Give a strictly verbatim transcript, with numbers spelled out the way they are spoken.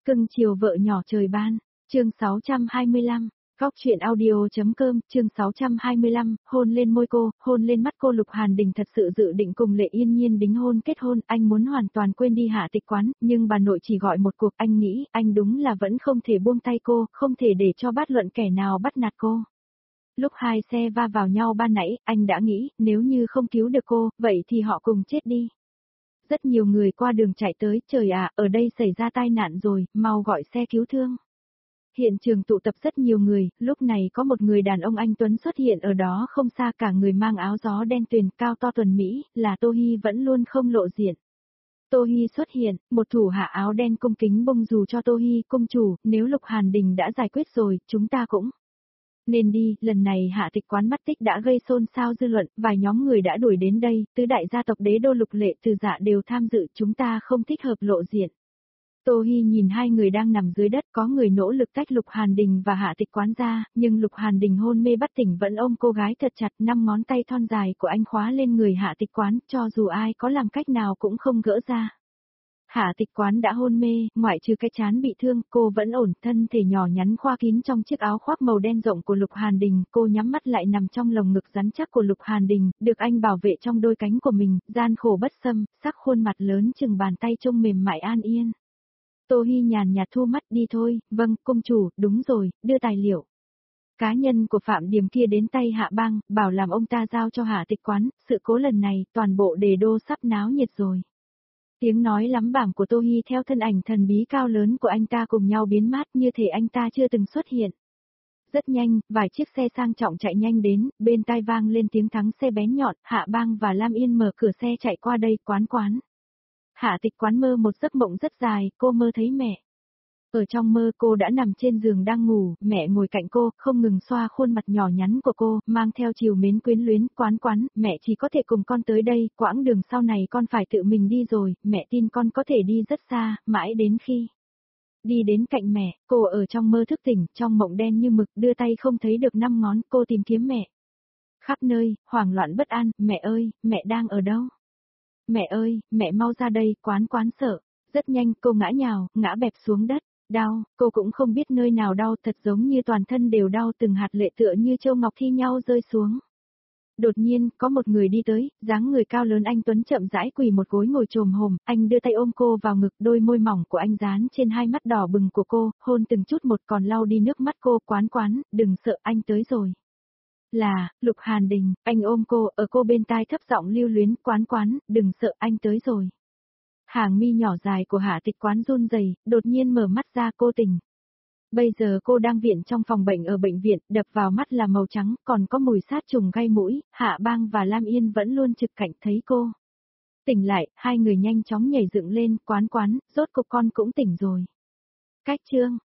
Cưng chiều vợ nhỏ trời ban, chương sáu trăm hai mươi lăm, Góc truyện audio.com, chương sáu trăm hai mươi lăm, hôn lên môi cô, hôn lên mắt cô. Lục Hàn Đình thật sự dự định cùng Lệ Yên Nhiên đính hôn kết hôn, anh muốn hoàn toàn quên đi Hạ Tịch Quán, nhưng bà nội chỉ gọi một cuộc, anh nghĩ, anh đúng là vẫn không thể buông tay cô, không thể để cho bất luận kẻ nào bắt nạt cô. Lúc hai xe va vào nhau ban nãy, anh đã nghĩ, nếu như không cứu được cô, vậy thì họ cùng chết đi. Rất nhiều người qua đường chạy tới, trời ạ, ở đây xảy ra tai nạn rồi, mau gọi xe cứu thương. Hiện trường tụ tập rất nhiều người, lúc này có một người đàn ông anh Tuấn xuất hiện ở đó không xa, cả người mang áo gió đen tuyền, cao to tuần Mỹ, là Tô Hi vẫn luôn không lộ diện. Tô Hi xuất hiện, một thủ hạ áo đen cung kính bông dù cho Tô Hi, công chủ, nếu Lục Hàn Đình đã giải quyết rồi, chúng ta cũng nên đi. Lần này Hạ Tịch Quán mất tích đã gây xôn xao dư luận, vài nhóm người đã đuổi đến đây, tứ đại gia tộc Đế Đô, Lục Lệ, Từ Dạ đều tham dự, chúng ta không thích hợp lộ diện. Tô Hi nhìn hai người đang nằm dưới đất, có người nỗ lực tách Lục Hàn Đình và Hạ Tịch Quán ra, nhưng Lục Hàn Đình hôn mê bất tỉnh vẫn ôm cô gái thật chặt, năm ngón tay thon dài của anh khóa lên người Hạ Tịch Quán, cho dù ai có làm cách nào cũng không gỡ ra. Hạ Tịch Quán đã hôn mê, ngoại trừ cái trán bị thương, cô vẫn ổn, thân thể nhỏ nhắn khoa kín trong chiếc áo khoác màu đen rộng của Lục Hàn Đình, cô nhắm mắt lại nằm trong lồng ngực rắn chắc của Lục Hàn Đình, được anh bảo vệ trong đôi cánh của mình, gian khổ bất xâm, sắc khuôn mặt lớn chừng bàn tay trông mềm mại an yên. Tô Hi nhàn nhạt thu mắt, đi thôi, vâng, công chủ, đúng rồi, đưa tài liệu cá nhân của Phạm Điềm kia đến tay Hạ Bang, bảo làm ông ta giao cho Hạ Tịch Quán, sự cố lần này, toàn bộ Đề Đô sắp náo nhiệt rồi. Tiếng nói lắm bảng của Tô Hi theo thân ảnh thần bí cao lớn của anh ta cùng nhau biến mất, như thể anh ta chưa từng xuất hiện. Rất nhanh, vài chiếc xe sang trọng chạy nhanh đến, bên tai vang lên tiếng thắng xe bén nhọn, Hạ Bang và Lam Yên mở cửa xe chạy qua đây, quán quán. Hạ Tịch Quán mơ một giấc mộng rất dài, cô mơ thấy mẹ. Ở trong mơ cô đã nằm trên giường đang ngủ, mẹ ngồi cạnh cô, không ngừng xoa khuôn mặt nhỏ nhắn của cô, mang theo trìu mến quyến luyến, quán quán, mẹ chỉ có thể cùng con tới đây, quãng đường sau này con phải tự mình đi rồi, mẹ tin con có thể đi rất xa, mãi đến khi đi đến cạnh mẹ, cô ở trong mơ thức tỉnh, trong mộng đen như mực, đưa tay không thấy được năm ngón, cô tìm kiếm mẹ. Khắp nơi, hoảng loạn bất an, mẹ ơi, mẹ đang ở đâu? Mẹ ơi, mẹ mau ra đây, quán quán sợ. Rất nhanh, cô ngã nhào, ngã bẹp xuống đất. Đau, cô cũng không biết nơi nào đau, thật giống như toàn thân đều đau, từng hạt lệ tựa như châu ngọc thi nhau rơi xuống. Đột nhiên, có một người đi tới, dáng người cao lớn anh Tuấn chậm rãi quỳ một gối ngồi chồm hổm, anh đưa tay ôm cô vào ngực, đôi môi mỏng của anh dán trên hai mắt đỏ bừng của cô, hôn từng chút một còn lau đi nước mắt cô, quán quán, đừng sợ, anh tới rồi. Là, Lục Hàn Đình, anh ôm cô, ở cô bên tai thấp giọng lưu luyến, quán quán, đừng sợ, anh tới rồi. Hàng mi nhỏ dài của Hạ Tịch Quán run rẩy, đột nhiên mở mắt ra, cô tỉnh. Bây giờ cô đang viện trong phòng bệnh ở bệnh viện, đập vào mắt là màu trắng, còn có mùi sát trùng gây mũi, Hạ Bang và Lam Yên vẫn luôn trực cạnh, thấy cô tỉnh lại, hai người nhanh chóng nhảy dựng lên, quán quán, rốt cục con cũng tỉnh rồi. Cách chương